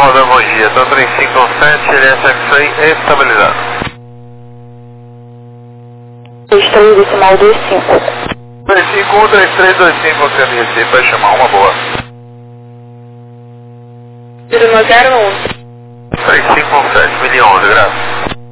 Roda Mogi, então 357, LSX estabilizado. Estranho decimal 25. 3513325, CMC, vai chamar uma boa. 01011. 3517, 1011, graças.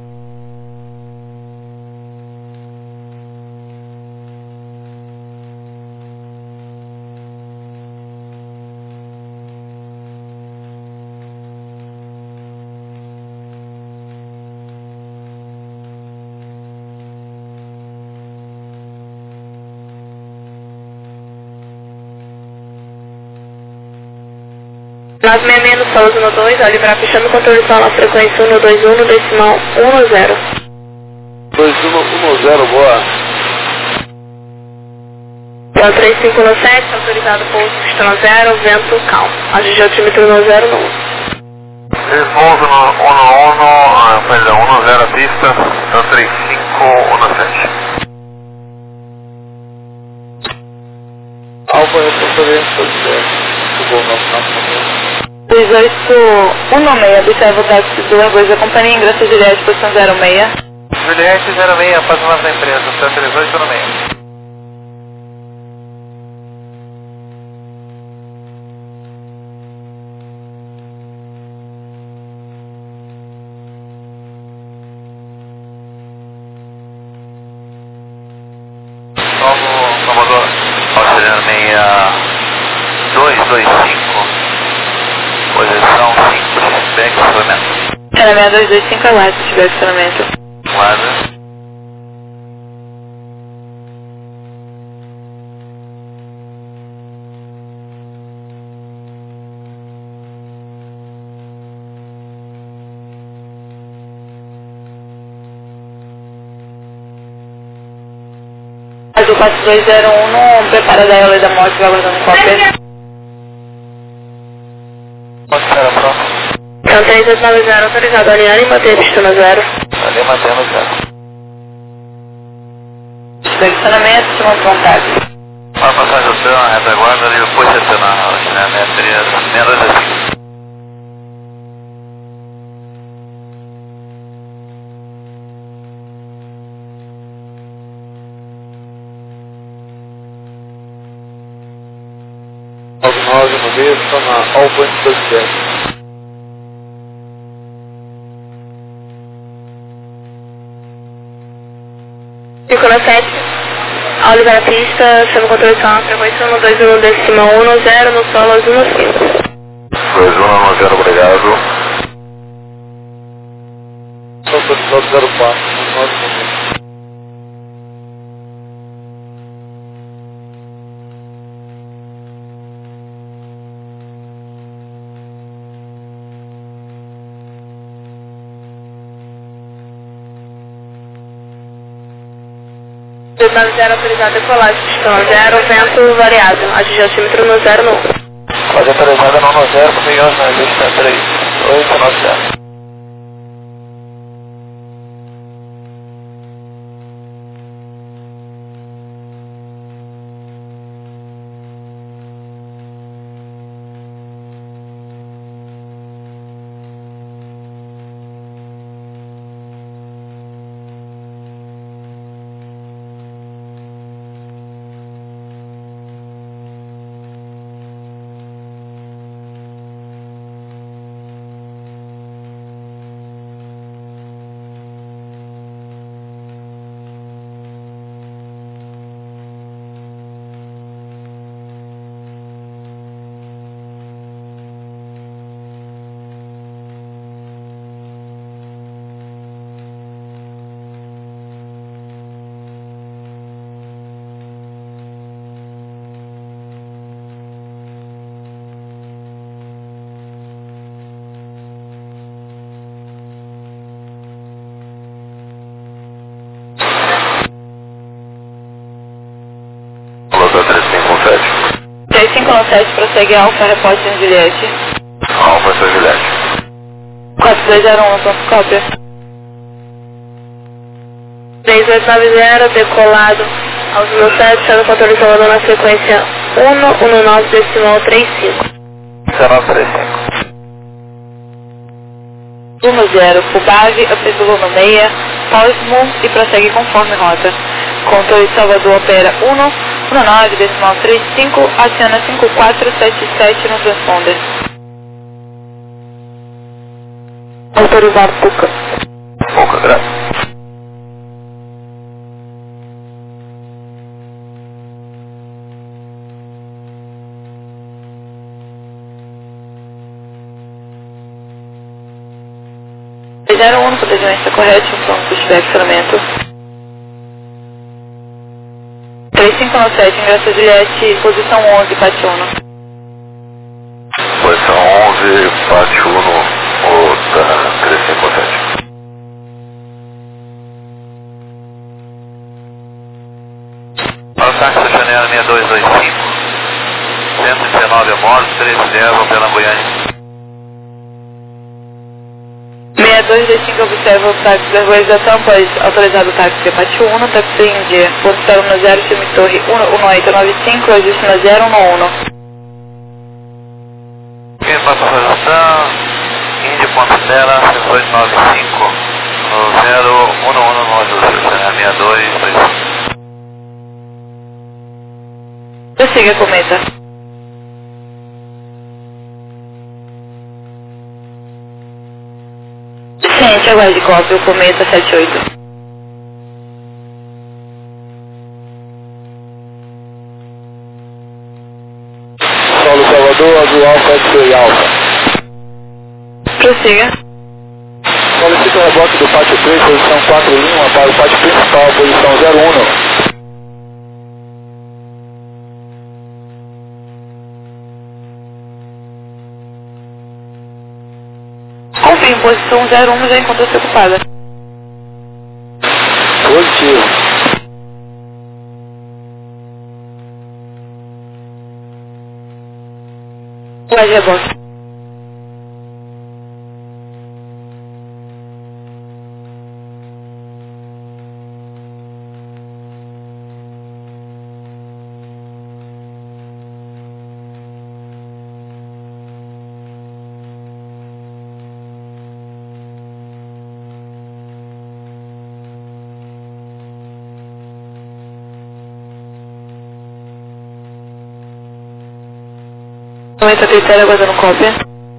Nas 66 no Solo 12, olhe para fechando controle só na frequência 121 no decimal 10. 2110, boa. Então 3517, autorizado pouso pistão 0, vento calmo. Agir altímetro no 0 no 1. Pouso no 10 a pista, então 3517. Alfa, eu estou bom, nosso 2816, observa o táxi do Argoz da companhia, ingresso Juliette, posição 06. Juliette 06, faz o nome da empresa, está 3896. Salvador, auxiliando 6225, posição 5, back estacionamento. Era 6225, aguarde se tiver estacionamento. Guarda. Mas o 4201 não prepara da aula da morte, vai aguardando cópia. Pode esperar, pronto. Então 3890, autorizado a alinhar e manter a pista no 0. Ali mantendo o 0. Estacionamento, se não vontade. Para passagem do trem, retaguarda ali, depois estacionar, né, 6265. Nós no meio, estão na Alfa 27. Fico na 7. Olhe para a pista, chama o controle só na frequência 121 decimal 10 no solo 15. 2190, obrigado. Só para o 04, 9 290 autorizado a decolagem, pistão 0, vento variável, agir altímetro no 0 no 1. Pode autorizada não no 0, comigo na lista 3, 890. Alô, 3517. 3517, prossegue Alfa, repórter em Juliette. Alfa, sou Juliette. 4201, ponto cópia. 3890, decolado aos 17, sendo controle Salvador na frequência 119 decimal 35. 1935. 10, Fubave, update volume 6, Pausmo e prossegue conforme rota. Controle de Salvador opera 119,35, aciona 5477 no transponder. Autorizado Puca. Pouca graça. Fizeram o único desenho correto, então se tiver acionamento. 3597, ingresso Juliette, posição 11, Pátio 1. Posição 11, Pátio 1, outra 357. Para o táxi estacionário 6225, 119 a bordo, 1310, pela Goiânia. 6225 observa o táxi da Rua da Tampas, autorizado o táxi Pátio 1, táxi Índia, posição no 0, time Torre 11895, ajuste no 011. Quem passa a posição, Índia Ponta Terra, 6895, no 011, no ajuste, estacionário 6225. Prossiga, cometa. Ciente, aguarde cópia, o cometa 78. Solo Salvador, azul alfa, X-Ray alfa. Prossiga. Solicita o reboque do pátio 3, posição 4 Lima, para o pátio principal, posição 01. Confirme, posição 01 já encontrou-se ocupada. Positivo. Aguarde reboque. Cometa critério aguardando cópia.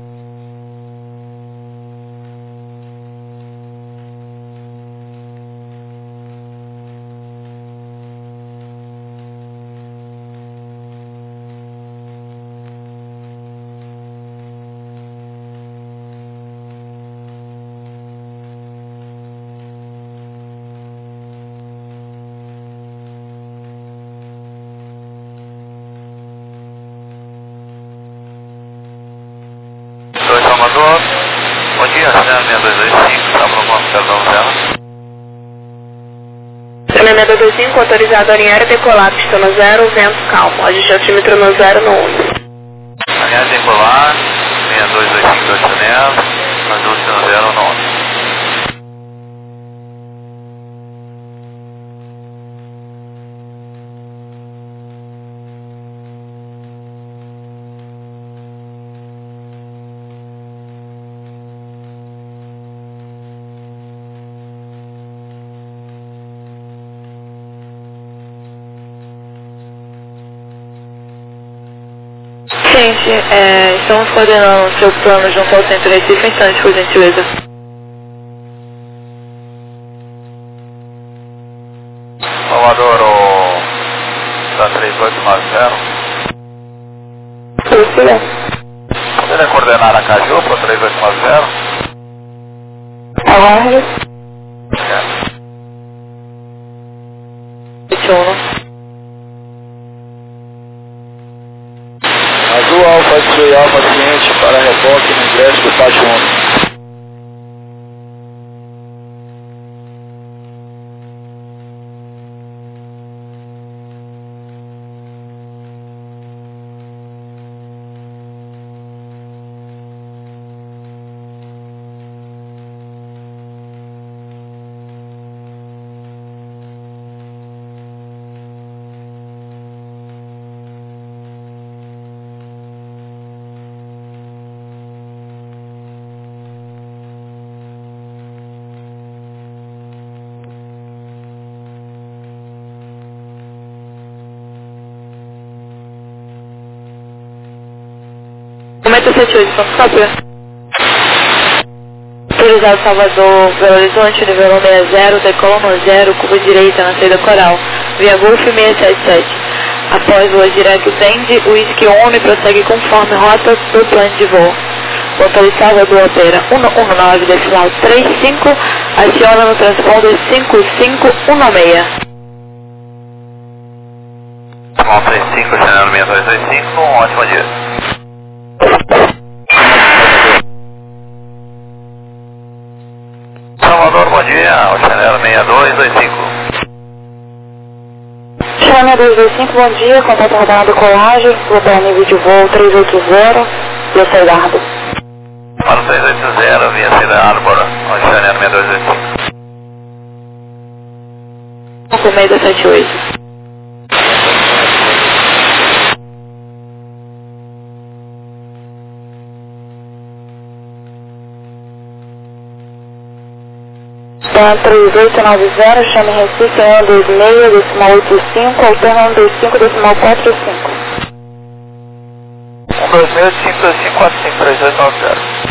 Sou Salvador, bom dia, estacionário 6225, está para o ponto 090. Treinamento 25, autorizado a alinhar e decolar, pista no 0, vento calmo. Ajuste altímetro no 0 no 1. Aliás, decolar, 6225 do estacionário, ajuste no 011. Gente, estamos coordenando o seu plano junto ao Centro Recife, instante, por gentileza. Salvador, da 3890. Prossiga. Poderia coordenar a Caju para 3890? Aguarde. É. 21. Azul alfa, X-Ray alfa, ciente para reboque no ingresso do pátio 1. Cometa 78, ponto cópia. Autorizado Salvador, Belo Horizonte, nível 60, decola no 0, curva direita na saída coral, via Golf 677. Após voa direto Tende, o Whisky Homem prossegue conforme rota do plano de voo. Motor Salvador opera 119,35, aciona no transponder 5516. Bom, 35, Chanel 6225, um ótimo dia. Salvador, bom dia, o Chanel 6225. Chanel 225, bom dia, contato rodado Colagem, para nível de voo 380, via Cedardo. Para o 380, via Cida Arbor, o Chanel 6225. Cometa 78. Então, 3890, chame Recife 126, decimal 85, alterna 125, decimal 45. 126, 525, 45, 3890.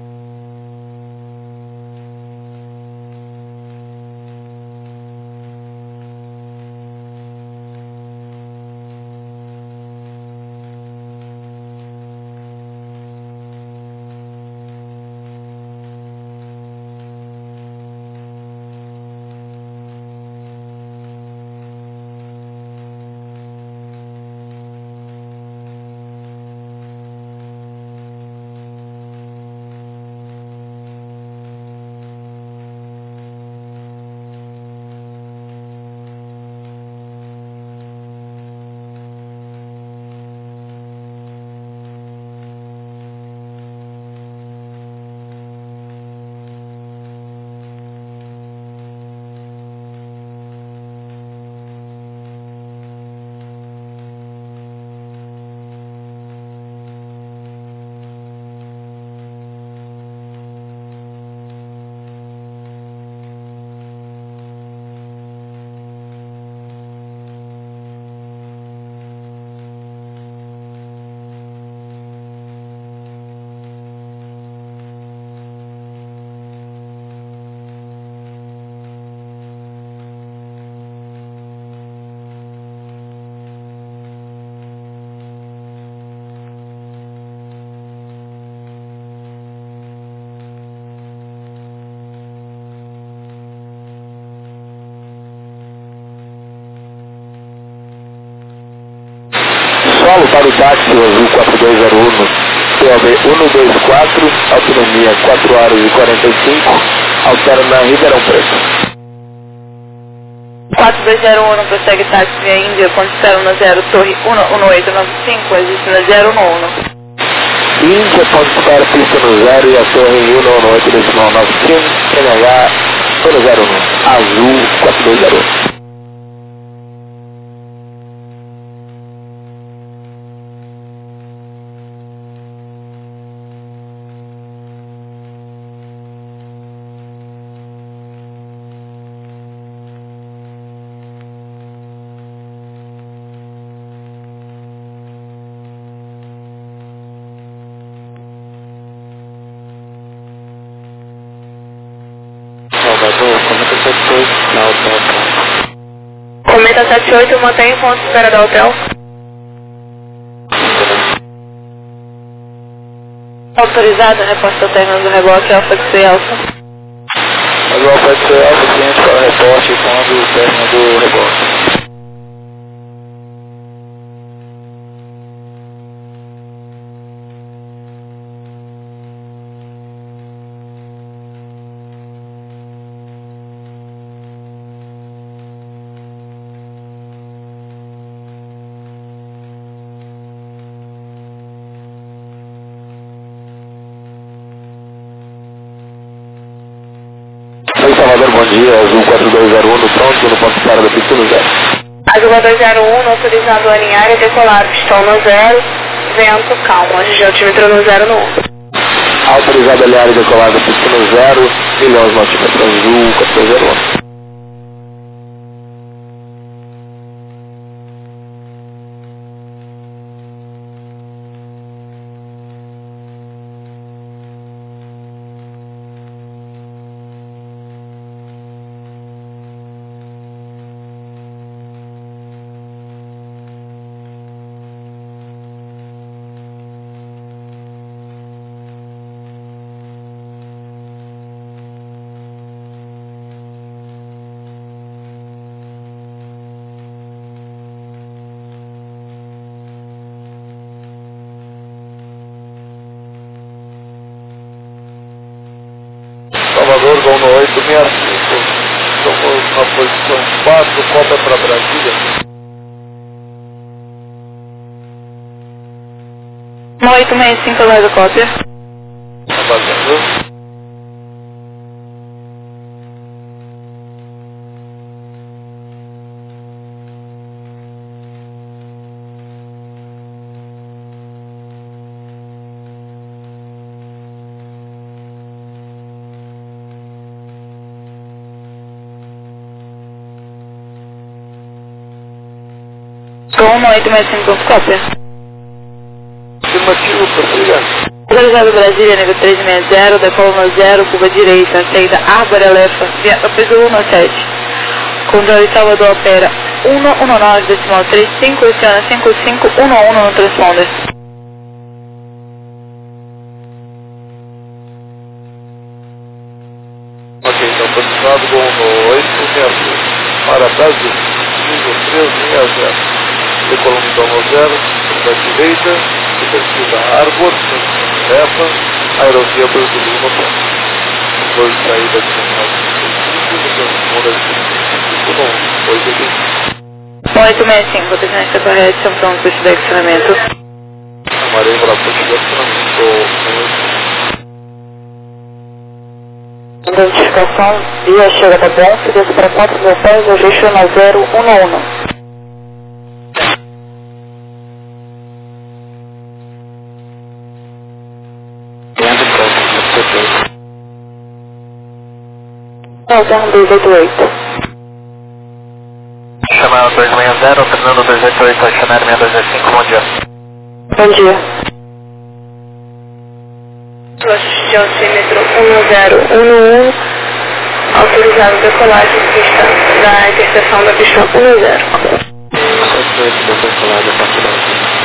Solo para o táxi azul 4201, POB 124, autonomia 4 horas e 45, altera na Ribeirão Preto. 4201, prossegue táxi via Índia, ponto espera no 0, torre 11895, existe no 011. Índia, ponto espera, pista no 0 e a torre 118 decimal 95, NH 101, azul 4201. Salvador, Cometa 78, na hotel. Cometa 78, mantém ponto de espera do hotel. Autorizado, reposta ao término do reboque, Alfa de Alfa. Mas o Alfa de Alfa, cliente para o reporte quando o término do reboque. Oi, Salvador, bom dia. Azul 4201 no pronto, no ponto de espera da pista no 0. Azul 4201, autorizado a alinhar e decolar, pistão no 0, vento calmo, altímetro no 0 no 1. Autorizado a alinhar e decolar da pista no 0, milhões no altímetro azul 4201. 865. Estamos na posição 4, cobra para Brasília. 865, aguarda cópia. Aguardando. Com 865, cópia. Afirmativo, prossiga. Realizado Brasília, nível 360, decola 0, curva direita, saída Árvore Alefa, via Piso 17. Controle Salvador opera 119, decimal 35, Oceana 5511 no transponder. Ok, então posicionado com 860 para Brasil, nível 360. Decolando então no 0, para a direita, superfície Árvore, Alefa, aerovia Brasília no tempo. Controle de saída de 865, atenção correta, estamos prontos para estudar estacionamento. Amarei para push de estacionamento. Identificação, via chega da Bonf, desce para 4.000 pés, ajuste na 011. Alterno 288. Chamada 260, Fernando 288, Stacionário 6265, bom dia. Bom dia. Assistir ao címetro 1011, autorizado decolagem da interseção da pista 10. Decolagem a partir da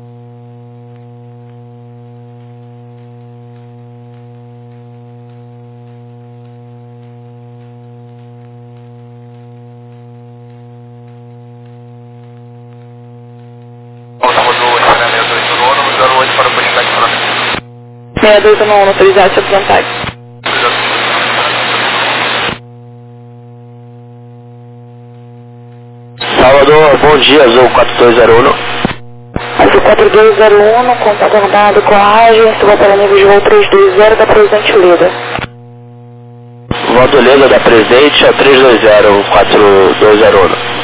Voltamos do estacionamento 8 para o pushback front. 6211, autorizado sobre vontade. Salvador, bom dia, Azul 4201. Azul 4201, contato armado com a agência, vou para nível de voo 320 da Presidente Leda. Voto Leda da Presidente a 320, 4201.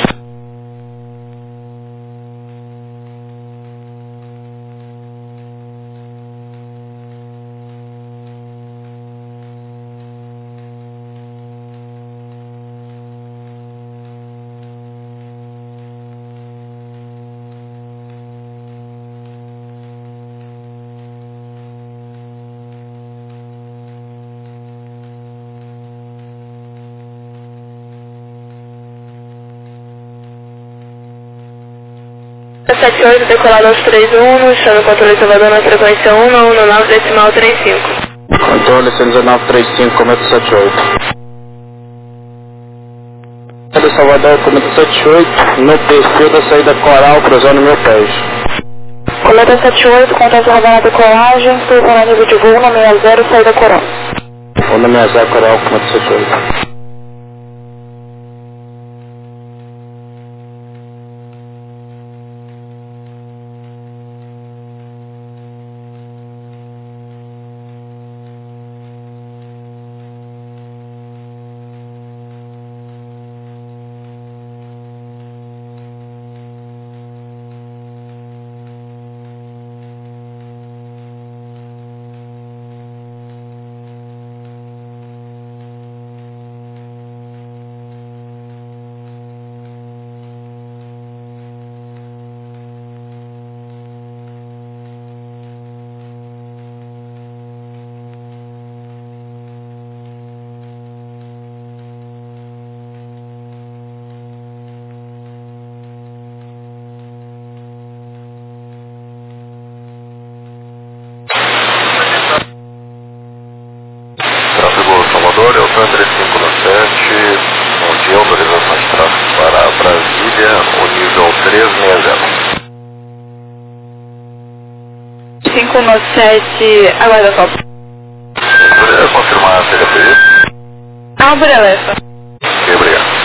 Sete 78, decolado aos 31, chama o controle Salvador na frequência 119, decimal 35. Controle 11935, cometa 78. Controle Salvador, cometa 78, no perfil da saída Coral, cruzando meu pés. Cometa 78, contato armado da colagem, estou para nível de voo 160, saída Coral. 160 Coral, cometa 78. Salvador, é o TAN 3517, bom dia, autorização de tráfego para Brasília, o nível 360. 597, aguarda a copa. Poderia confirmar a CDP? Água Elefa. Ok, obrigado.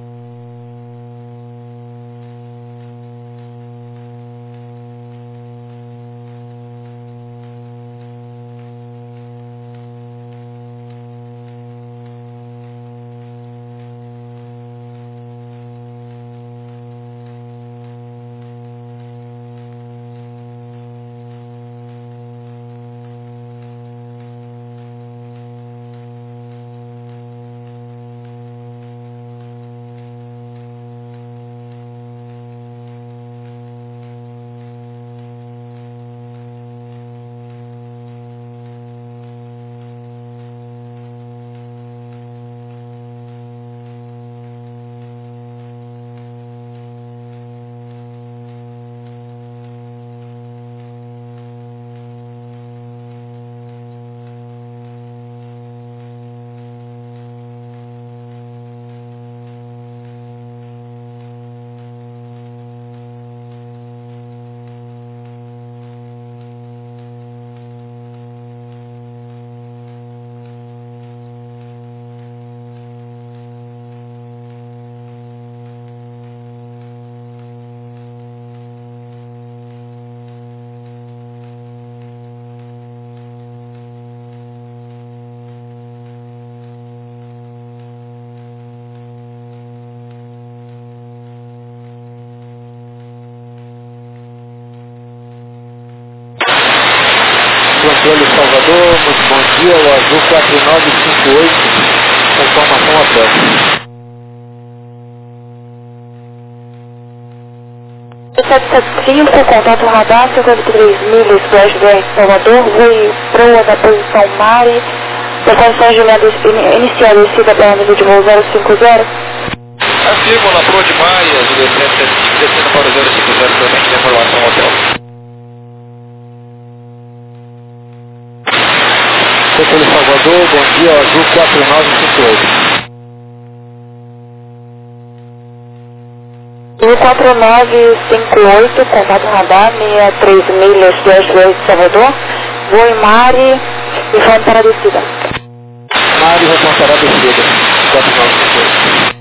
Controle Salvador, muito bom dia, o Azul 4958, informação aberta. 775, contato radar, 53 milhas, flashback Salvador, voe proa da posição Mari, da condição de inicial descida pela nível de voo 050. Afirmo na proa de Maia, Julieta 775, descendo para o 050, somente de informação hotel. Controle Salvador, bom dia, o Azul 4958. 4958, contato radar, 63 milhas, flashback Salvador, voe Mari e vamos para a descida. Mari, reportará a descida, 4958.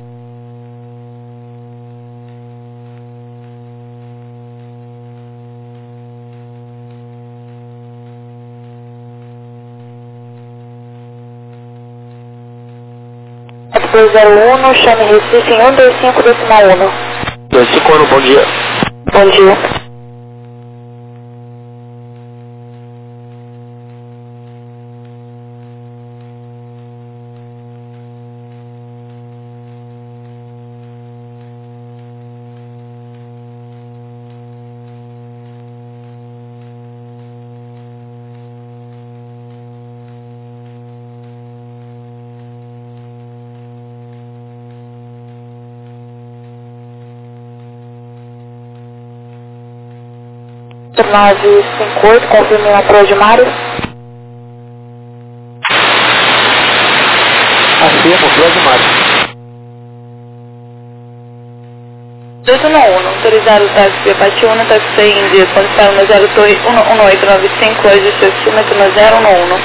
F201, chame Recife em 125,1. 251, bom dia. Bom dia. Nave 58, confirme na proa de Mari. Afirmo, proa de Mari. 211, autorizar o táxi Patiúna, táxi Índia, condição no 01895, hoje seu estímato no 011.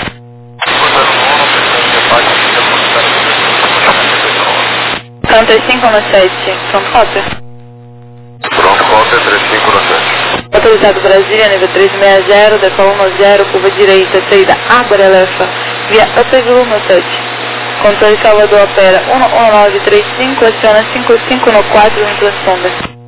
Counter 517, pronto, cópia. Pronto, cópia 3597. Autorizado Brasília, nível 360, decola no 0, curva direita, saída Água Elefa, via Upper no 7. Controle Salvador opera 11935, aciona 55 no 4 no transponder.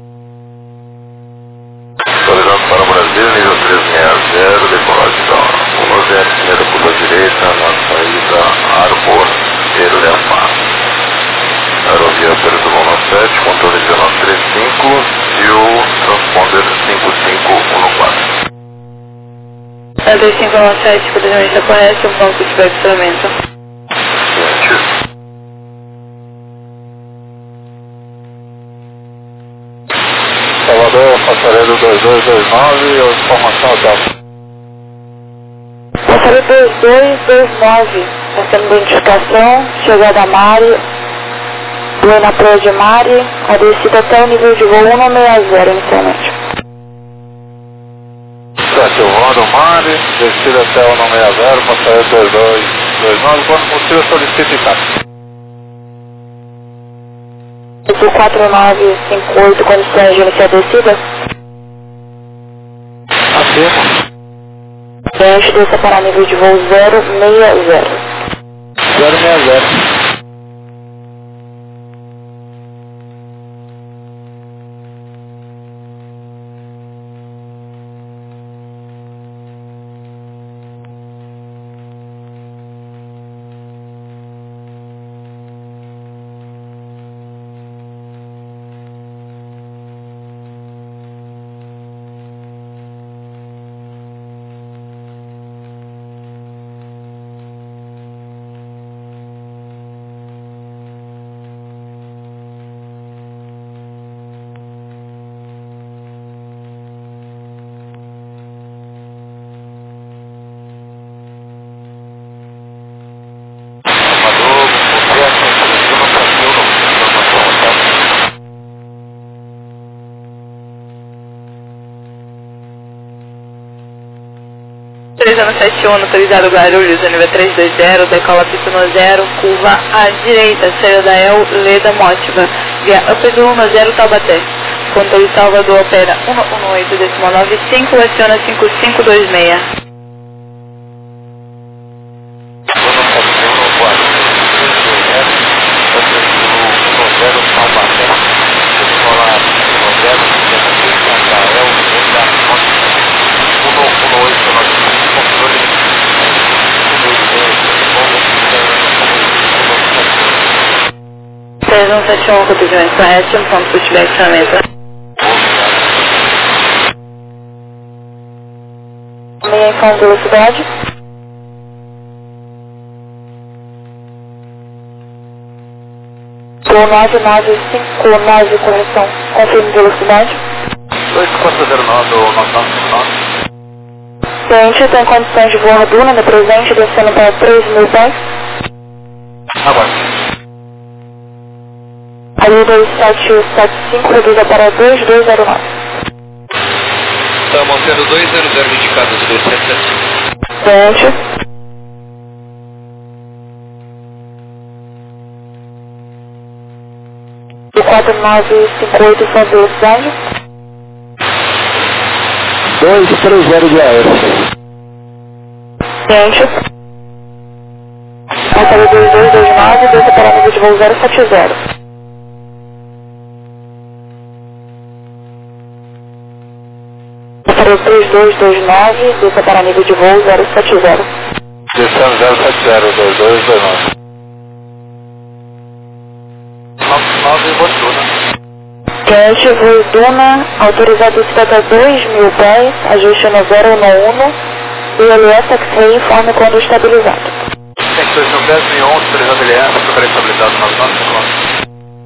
Autorizado para Brasília, nível 360, decolagem 10, primeira curva direita, na saída Arbor, Elefa. Aerovia Upper 7, controle 1935 e o transponder 5514. 3597, presidente aparece, o ponto de experimento. Salvador, passarelo 2229, informação hotel. Passarelo 2229, passando identificação, chegada a Mari, voe na proa de Mari, a descida até o nível de voo 160 inicialmente. Certo, Rondo Mari, descida até o 160, passarelo 2229, quando possível solicite táxi. Do 4958, condições de iniciar a descida. Afirmo. Teste desça para nível de voo 060. 060. Três 71, autorizado Guarulhos, nível 320, decola pista no 0, curva à direita, saída da El Leda Mótiva, via Up do 10 Taubaté. Controle Salvador opera 118,95, aciona 5526. Três 71, cotovimento correto, ponto pushback ferramenta. Meia em de velocidade. Gol 9959, correção. Confirme velocidade. 2409 ou 9959. Cliente tem condições de voar Duna no presente, descendo para 3.000 pés. Agora. Ali 2775, reduz para 2209. Está mantendo 200 indicado de 275. Cliente. O 4958, sua velocidade. 230 de AS. Cliente. Alta 2229, desce para nível de voo 070. Para 3229, desça para nível de voo 070. Descendo 070, 2229. 99 Botuna. Cliente, voo Duna, autorizado para 2.000 pés, ajuste no 011, ILS X-Ray, informe quando estabilizado. Tem que 2011, autorizado LS, para estabilizado 9959.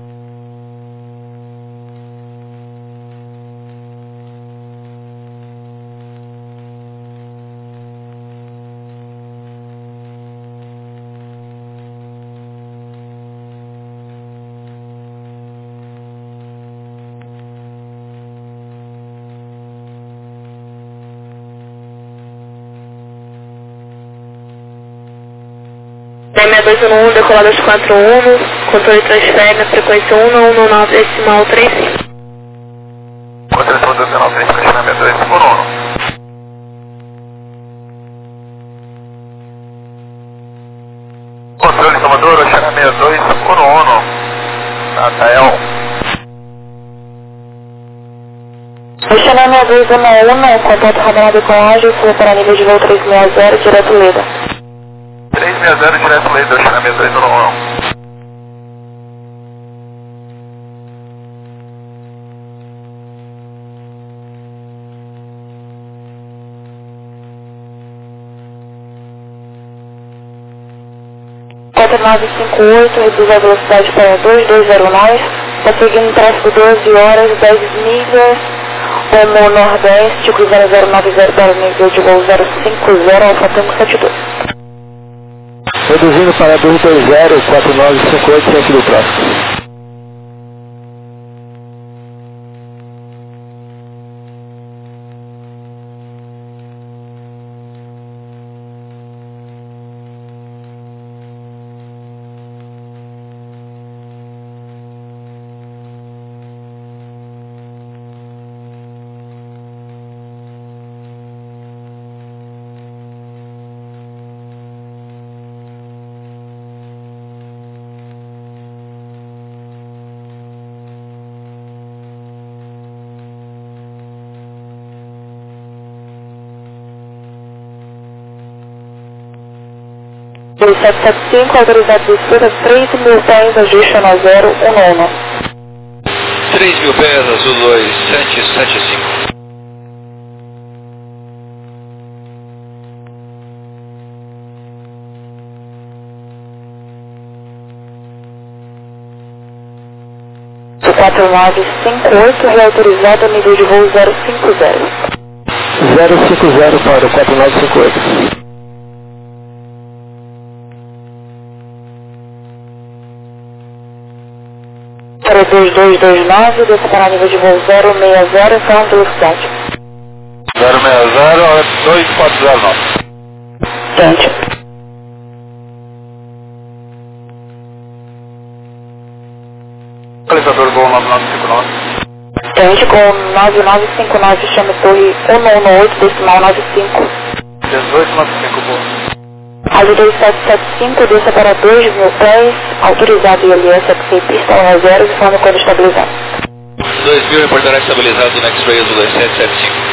TM211, decolada 41, controle transfere na frequência 1119, decimal 35. Controle 219, questionamento 2 por 1. Controle Salvador, Oceana 62 por 1. Natael. Oceana 6211, contato radar decolagem, fuga para nível de voo 360, direto Leda. 360, direto Leda, Oceana 62 por 1. Quatro 958, reduz a velocidade para 2209, está seguindo tráfego 12 horas, 10 milhas, rumo nordeste, cruzando 090 para nível de voo 050, Alfa Tango 72. Reduzindo para 220, 4958, centro do tráfego. 2775, autorizado de esquerda, 3.000 pés, ajuste no 011. 3.000 pés, Azul 2775. O 4958, reautorizado, nível de voo 050. 050 para o 4958. Para 2229, desça para nível de voo 060, então velocidade. 060, 2409. Gente. Localizador Gol 9959. Tente com 9959, chame torre 1118, decimal 95. 1895, Gol. Rádio 2775, desça para 2.000 pés, autorizado ILS, XC, pista 10, informe quando estabilizado. 2.000, reportará estabilizado no X-Ray Azul 2775.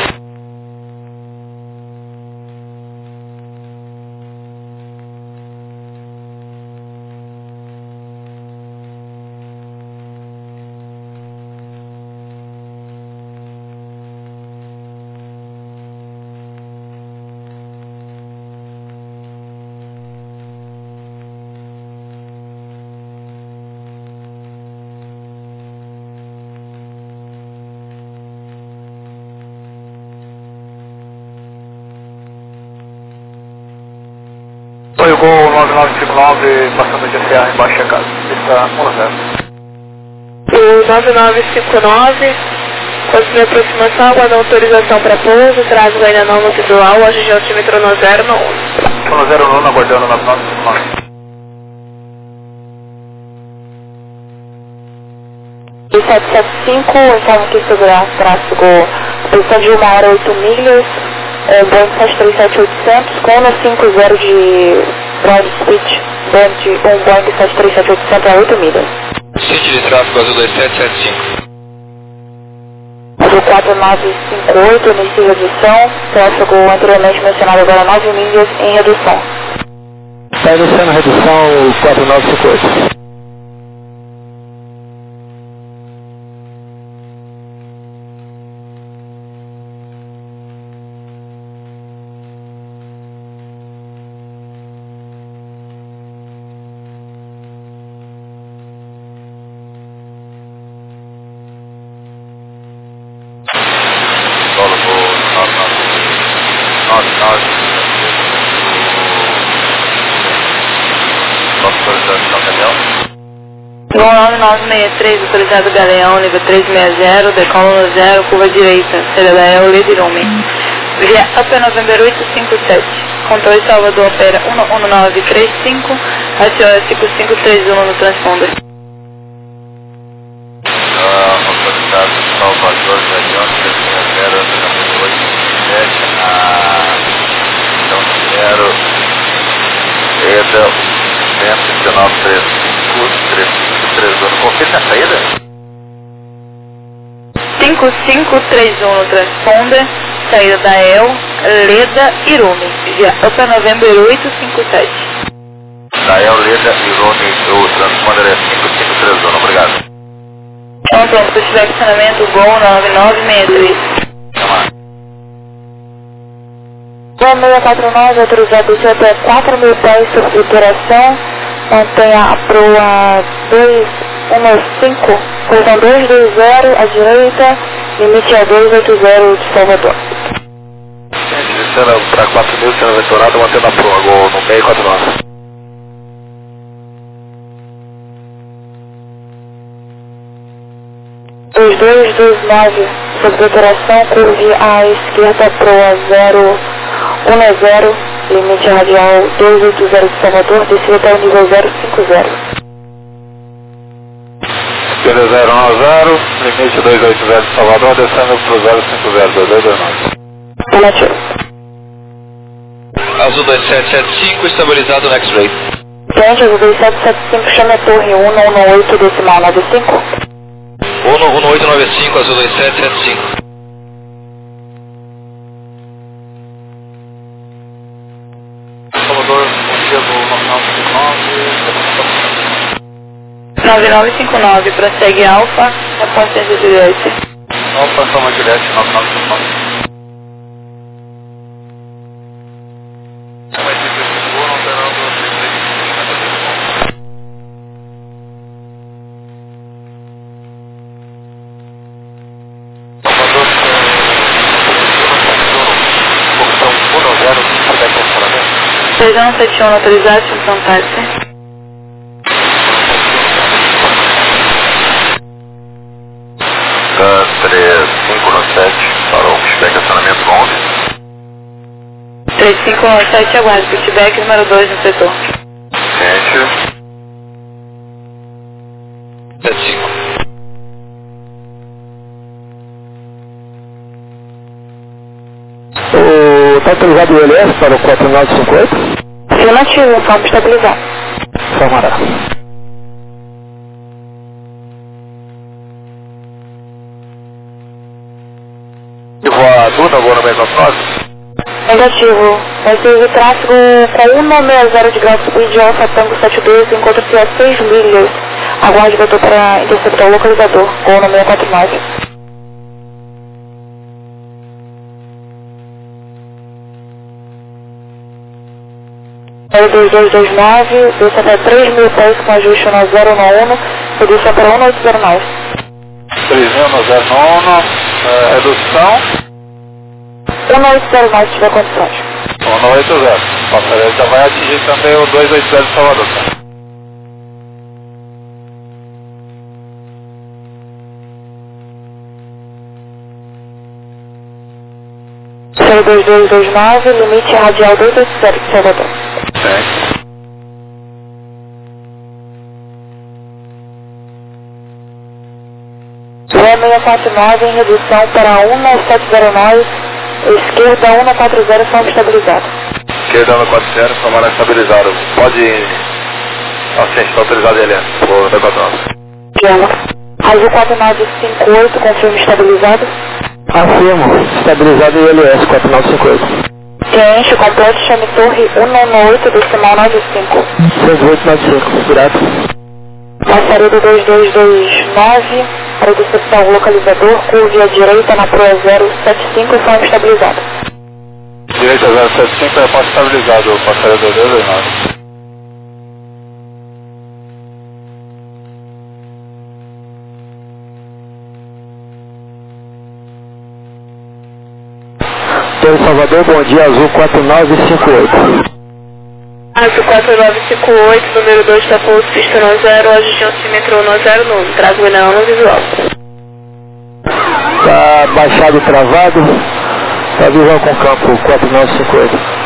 Foi o Gol 9959, passando de FA embaixo da casa. Está 10. O 9959, continue a aproximação, aguarda autorização para pouso, tráfego ainda não no visual, hoje de altímetro no 0 no 11. Estou no 09, aguardando 9959. E 775, informa que segurança, tráfego, posição de 1 hora 8 milhas, Boeing 737-800, com 50 de ground speed, um Boeing 737-800 a 8 milhas. Sítio de tráfego Azul 2775. Azul 4958, início de redução, tráfego anteriormente mencionado agora 9 milhas em redução. Está iniciando a redução 4958. Gol 9963, autorizado Galeão, nível 360, decola no 0, curva direita, saída da El, Ledirume. Via Upper November 857, controle Salvador opera 11935, aciona 5531 no transponder. Autorizado Salvador, Galeão, 360, então 0, EDA, 11935, confirma a saída? 5531 no transponder, saída da El, Leda, Irume, via Upper November 857. Da El, Leda, Irume, o transponder é 5531, obrigado. Ontem, se tiver acionamento, Gol 9963. Gol 649, autorizado de até 4.000 pés sobre flutuação, mantenha a proa 215, posição 220 à direita, limite a 280 de Salvador. Descendo para 4.000, sendo vetorado, mantendo a proa, Gol no 649. Os 229, sobre flutuação, curve à esquerda, proa 010, limite radial 280 de Salvador, descida até o nível 050. Esquerda 090, limite 280 de Salvador, descendo para o 050, 2229. Relativo. Azul 2775, estabilizado no X-Ray. Gente, Azul 2775, chame a torre 118, decimal 95. 1895, Azul 2775. Salvador, bom dia, Gol 9959. 9959, prossegue Alfa, reporte de Juliette. Alfa, Soma Juliette, 9959. Feijão 71 autorizado, função táxi. Da 3517 para o feedback estacionamento 11. 3517, aguarde, feedback número 2 no setor. Ciente. 75. Está autorizado o ILS para o 4958? Afirmativo, campo estabilizado. Samará. E voa Duna, voa no mesmo nós? Negativo. Recebe tráfego com 160 de grau de Alfa Tango 72, encontra-se a 6 milhas. Aguarde vetor para interceptar o localizador, com o 649. É 2229, desce até 3.000 pés com ajuste no 091, redução para 1809. 3009, redução 1809 se tiver condições. 1980. Passarela já vai atingir também o 280 de Salvador. Tá? Céu 2229, limite radial 280 de Salvador. Sim. Rua 649 em redução para 1709, esquerda 140, são estabilizados. Esquerda no 400, Samará estabilizado. Pode... Assim, está autorizado ele. Vou decotar. Gema. Azul 4958, confirme estabilizado. Afirmo, estabilizado ILS 4958. Ciente, completo, chame torre 198, decimal 95. 6895, direto. Passaria do 2229, para interceptar o localizador, curve à direita na proa 075, são estabilizados. Direita 075, é pode estabilizado. Passarela 2229. Torre Salvador, bom dia, Azul 4958. Azul 4958, número 2, está posto, pista no 0, ajuste altímetro no 09, trago não no visual. Está baixado e travado, está visão com campo 4958.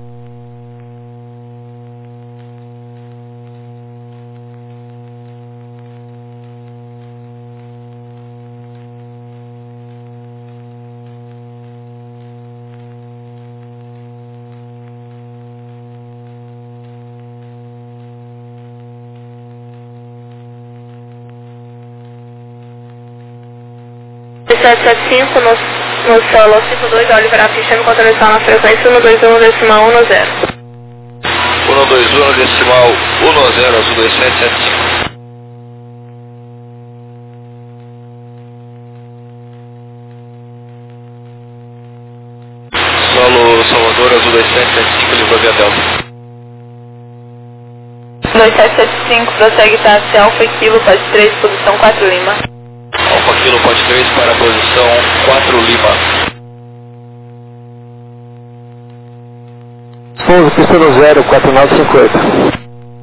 no solo 52, Oliver a pista, me controlação na frequência 121 decimal 10. 121 decimal 10, azul 2775. Solo Salvador, azul 2775, livrou via Delta. 2775, prossegue táxi Alfa Kilo, pode 3, posição 4 Lima. Alfa Kilo, pode 3 para a posição 4 Lima. Pouso, pista no 0, 4950.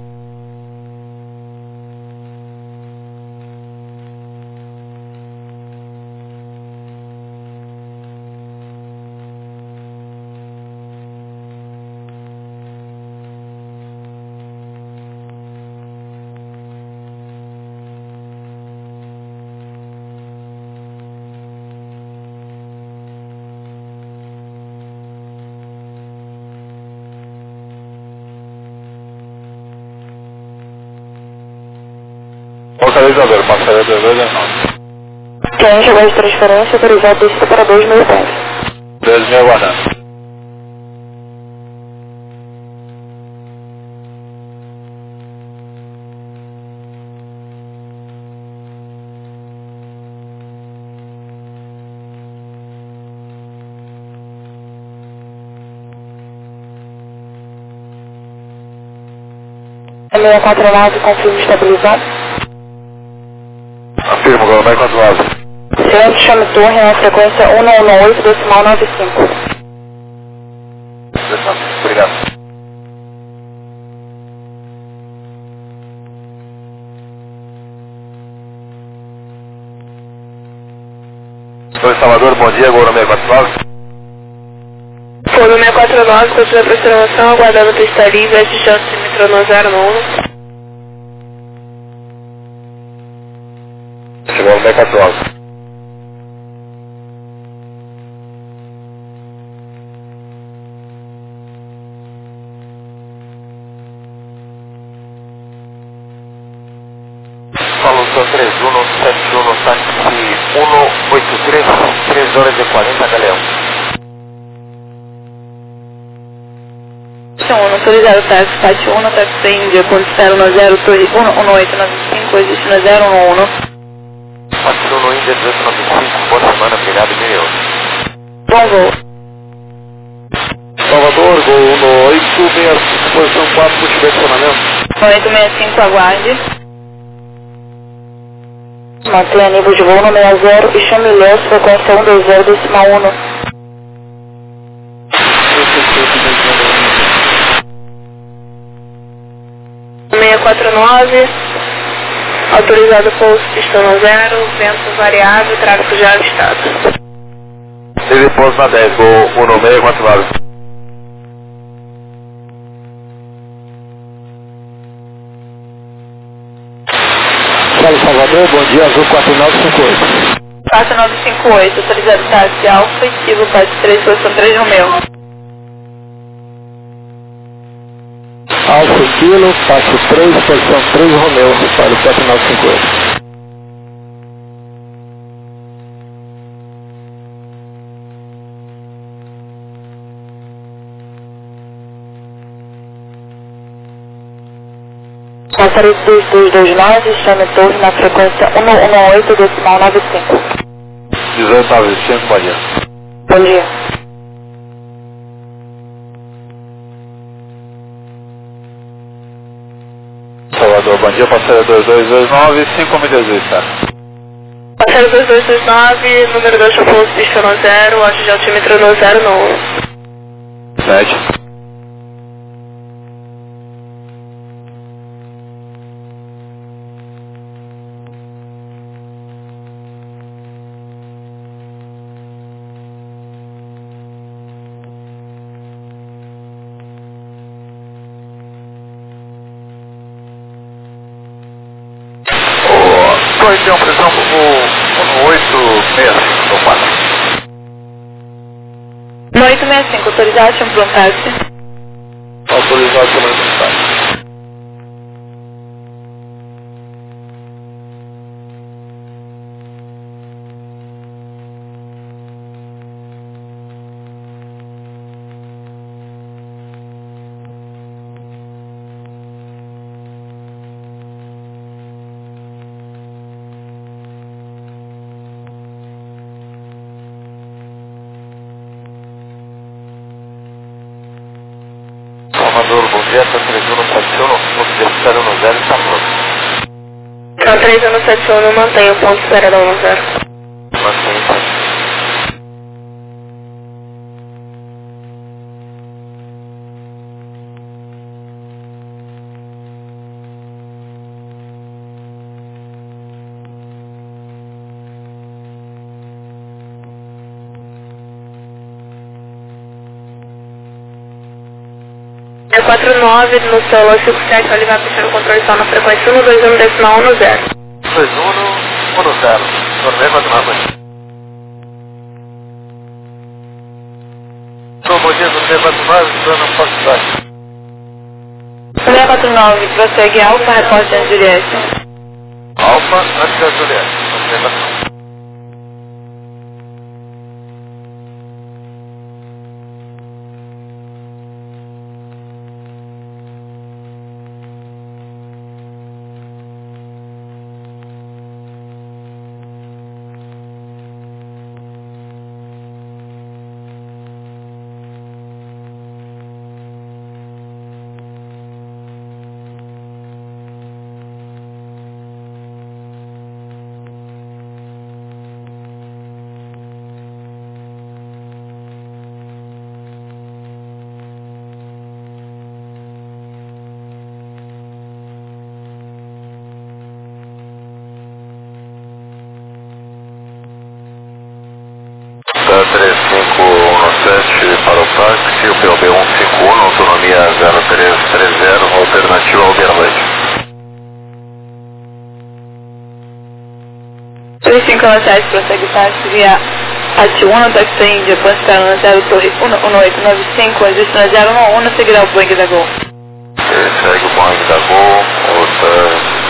Localizador, passarela 2229. Quem chegou de transferência, autorizado descida para 2.000 pés. 2.000 aguardando. 649, confirmo estabilizado. Afirmo, Golomé 49. Silêncio, chame torre na frequência 118, decimal 95. Obrigado. Estou em Salvador, bom dia, Golomé 49. Foro 649, continua a programação, aguardando pista livre, SJ Cimitrono 091. Chegou o 649. Solução 3171, táxi 183, 3 horas e 40, Galeão. Autorizado táxi, Pátio 1, táxi Índia, ponto 010, torre 11895, destino 011. Passando no Índia 1895, boa semana, obrigado, Miguel. Bom voo. Salvador, gol no 865, posição 4, multidirecionamento. 865, aguarde. Mantenha nível de voo no 60 e chame Ilhéus, frequência 120, decimal 1. 649, autorizado pouso pistão 0, vento variável, tráfego já avistado. Teve pouso na 10, gol 1649. Salvador, bom dia, azul 4958. 4958, autorizado táxi Alfa e Kilo, Pátio 3, posição 3 Romeu. Alfa Kilo, Pátio 3, posição 3 Romeu, para o 4958. Passaria 2229, chame torre na frequência 118, decimal 95. 1895, bom dia. Bom dia. Salvador, bom dia, passaria 2229, 5 me desejo, tá? Passaria 2229, número 2, pouso pistão 0, AGG altímetro no 0 no 7. Torre tem uma pressão como 186, 4. No 865, autorizado, chame para um táxi. Autorizado pelo resultado. Salvador, bom dia, está 3171, ponto de 010, está pronto. Tá 3171, mantenha o ponto 010. Mantém. É 49 no celular 57, ele vai puxar o controle só na frequência 121, decimal 10. 2110, torneio 49. Bom dia, torneio 49, estou na Fox 649, prossegue Alfa, repórter de Juliette. Alfa, antes da Juliette, torneio 49. 17 para o táxi, o POB 151, autonomia 0330, alternativa ao Uberlândia. 3517, prossegue táxi via AT1, táxi da Índia, Pansperna na 0 Torre 1895, existe na 011, seguirá o Boeing da Gol. Segue o Boeing da Gol, outra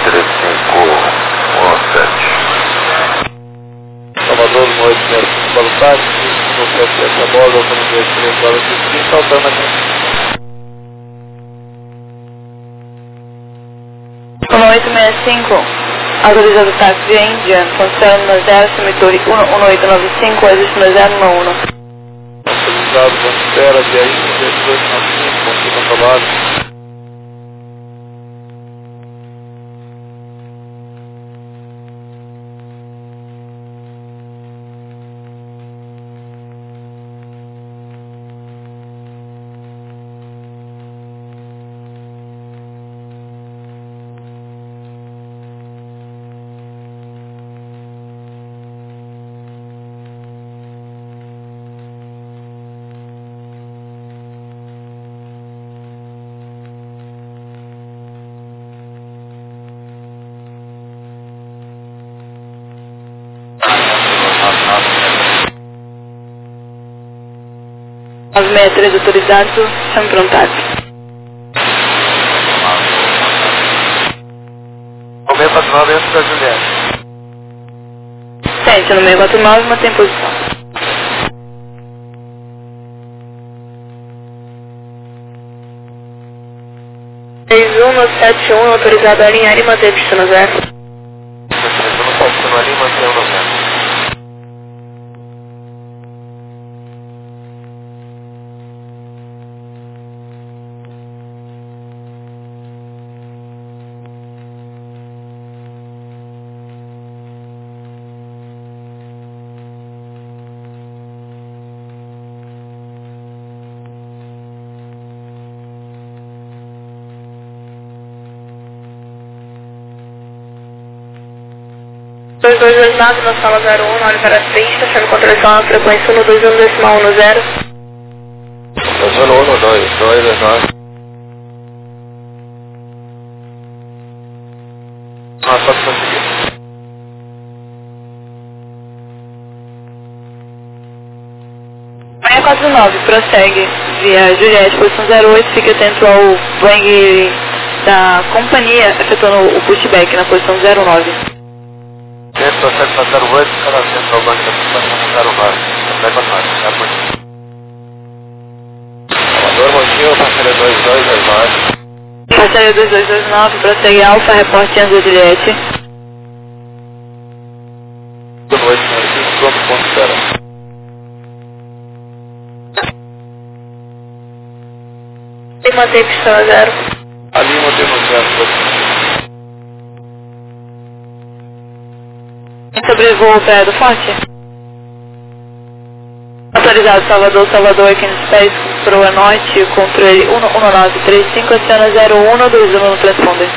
3517. Salvador, noite, para o táxi, no processo a bordo, autonomia 3 horas e 30, alternativa. 1865, autorizado táxi via Índia, Pansperna na 0, Cemitério 1895, existe na 011. Autorizado, Pansperna via Índia, 1895, consigo controlado. As 63 autorizados, chame para um táxi. 649 antes da Juliette. Sente no 649, mantém posição. no 71, autorizado a alinhar e manter destino zero. 3171 ali, manter o 90. Dois 229 na sala 01, olhe para a pista, chame controlação na frequência 121.10. 219. Pode conseguir. Manhã 49, prossegue via Juliette, posição 08, fique atento ao Boeing da companhia, efetuando o pushback na posição 09. Dentro do 708, cada centro ao banco da posição 09. Vai para nós, tá por aqui. Salvador, Montinho, parceria 2229. Parceria 2229, prossegue Alfa, reporte Anza Juliette. Boa noite, senhor. Pronto, ponto zero. E mantém pistola 0. Ali, mantém no zero. Sobrevoo Praia do Forte. Autorizado Salvador, Salvador, aqui nos pés, proa norte, controle 11935, aciona 0121 no transponder.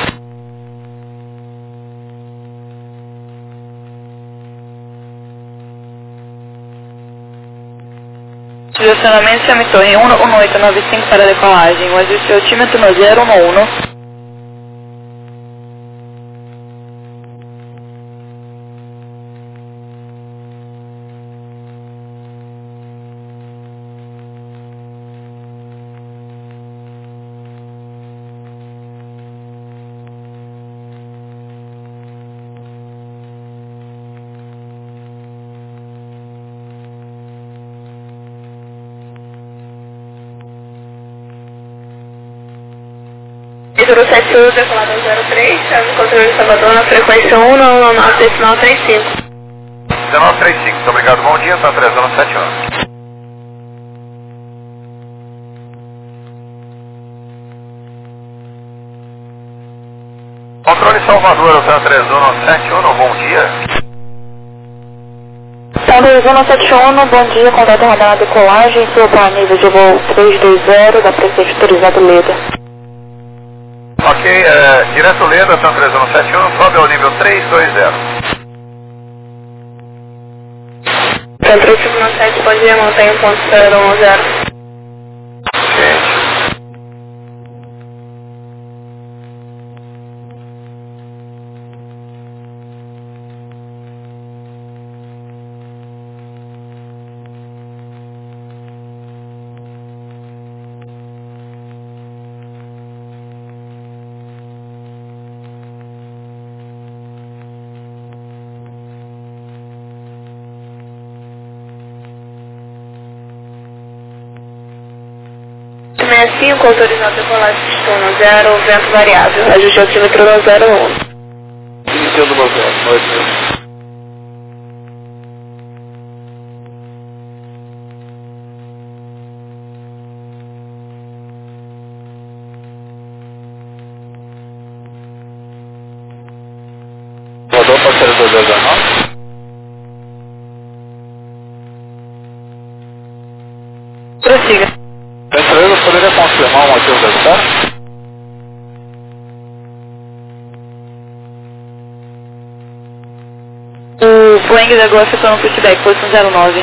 Direcionamento chame torre 11895 para decolagem, o ajuste altímetro no 011. Número 71, decolador 03, chave controle de Salvador na frequência 199.35. 1935, muito obrigado, bom dia, tá 371. Controle Salvador, Alta 3171, bom dia. Alta 3171, bom dia, contato radar na decolagem, sua para nível de voo 320 da Presidente Autorizado Leda. Ok, direto Leda, São 3171, sobe ao nível 320. Centro 597, bom dia, mantenha 1.010. Cinco, autorizado decolar no 0, vento variável, ajuste o altímetro no 01. Iniciando no 0, nós mesmos. Rodou parceiro 219? Prossiga. Centro, poderia confirmar o motivo da espera? O Flang da Golf foi no pushback, posição 09.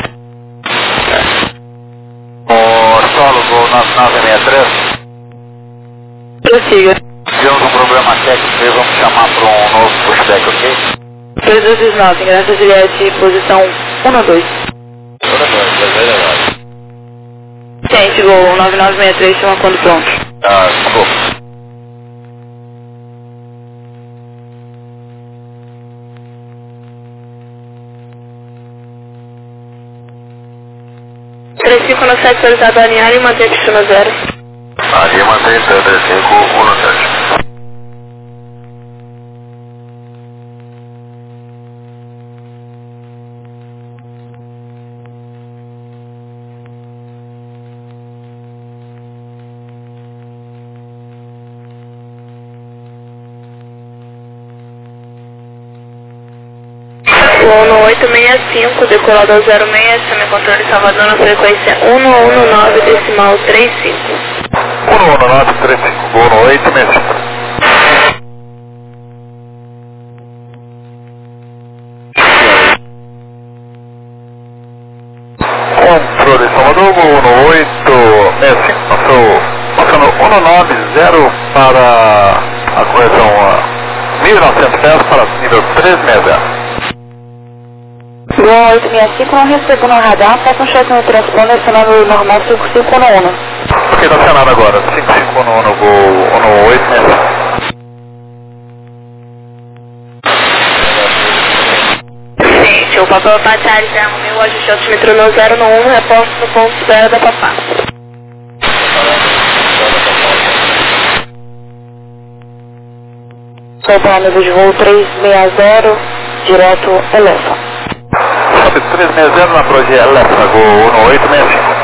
O solo Gol 9963. Prossiga. Tivemos um problema técnico, vamos chamar para um novo pushback, ok? 3219, graças Juliette, posição 12. Ciente, Gol 9963, chama quando pronto. Desculpa. no 7, autorizado a alinhar e manter pista no 0. Ali mantém 3517. Voo 865, decolado ao 06, semi-controle Salvador na frequência 119, decimal 35. 11935, Gol no 865. Controle Salvador, Gol no 865, passando 190 para a correção 1900 pés para nível 360. Gol 865, não recebo no radar, faça um check no transponder, acionando normal 5511. Ok, está acionado agora, 5511, Gol no 865. Gente, o Papa Patari já arrumou o ajuste altímetro no 0 no 1, reposto no ponto 0 da Papá. Sou para amigo de voo 360, direto Elefa. Sobe 360 na proje Elefa, Gol no 865.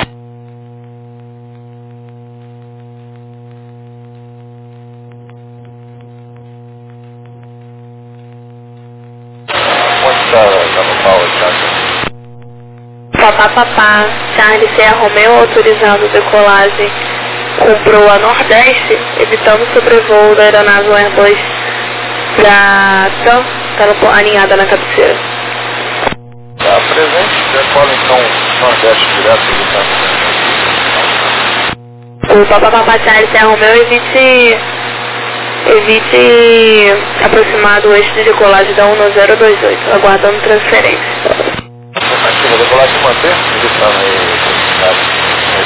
Papá, Charlie Serra Romeo autorizando decolagem com proa Nordeste, evitando o sobrevoo da aeronave Airbus da TAM, está alinhada na cabeceira. Tá presente, decola então Nordeste direto do O Papá Charlie Serra Romeo evite aproximar do eixo de decolagem da 1028, aguardando transferência. Ativa, decolagem manter, ele está aí,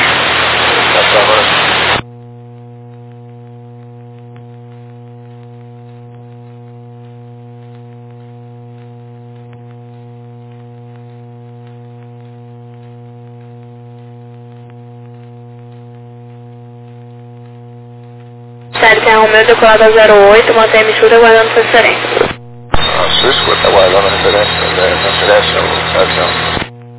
Charlie Serra Romeo decolado a 08, mantém a emissura aguardando transferência. Sua escuta, aguardando a transferência ao avião.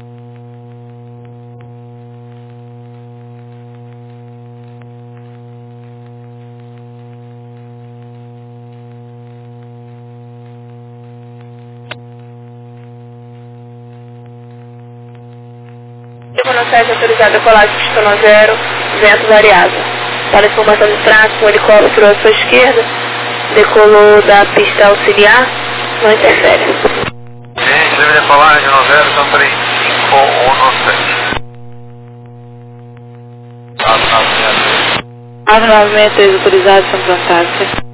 No 7 autorizado decolagem pista no 0, vento variável. Para informação de tráfego, o helicóptero à sua esquerda decolou da pista auxiliar, não interfere. Gente, deve decolar de 90, são 35. 996 autorizado, São Fantástico.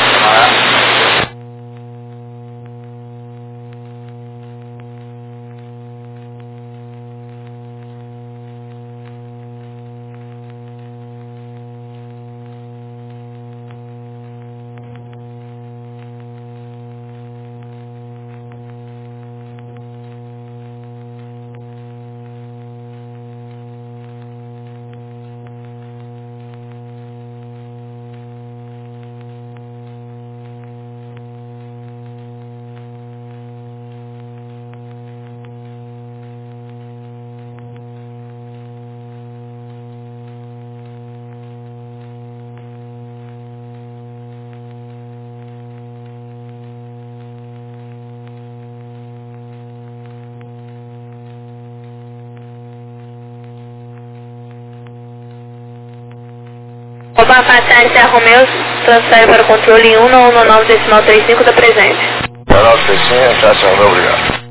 Oba, passagem Serra Romeu, transfere para o controle 199.35 da presente. 1935, Charlie Romeu, obrigado.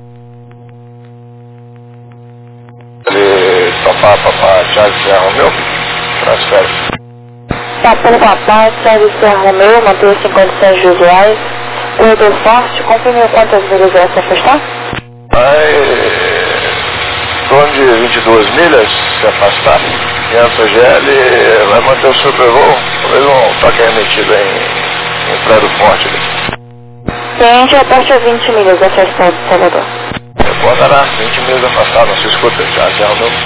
Ele topar papá Charlie Serra Romeu, transfere. Papão Papá, Charlie Serra Romeu, manteve 56 usuários. Corredor forte, confirme quantas milhas vai se afastar? Vai em torno de 22 milhas se afastar. 500 GL, vai manter o sobrevoo, talvez um toque remetido em Praia do Forte ali. Cliente, aporte a 20 milhas afastado de Salvador. Recordará, 20 milhas afastado, não se escuta, já o meu.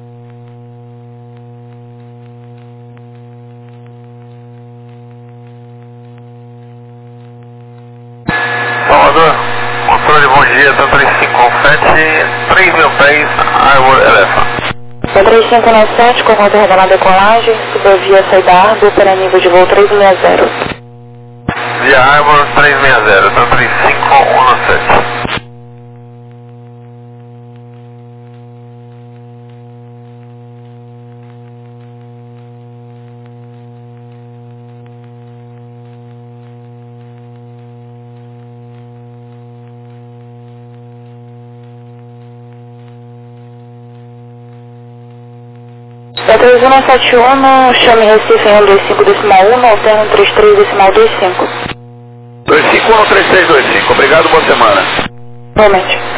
Salvador, controle bom dia, 3517, 3.000 pés, Arbor Elephant. 3597, comando revelado decolagem, subvia saída Arbor para nível de voo 360. Via Arbor 360, 3517. Da 3171, chame Recife em 125.1, alterno 33.25. 2513625, obrigado, boa semana. Realmente.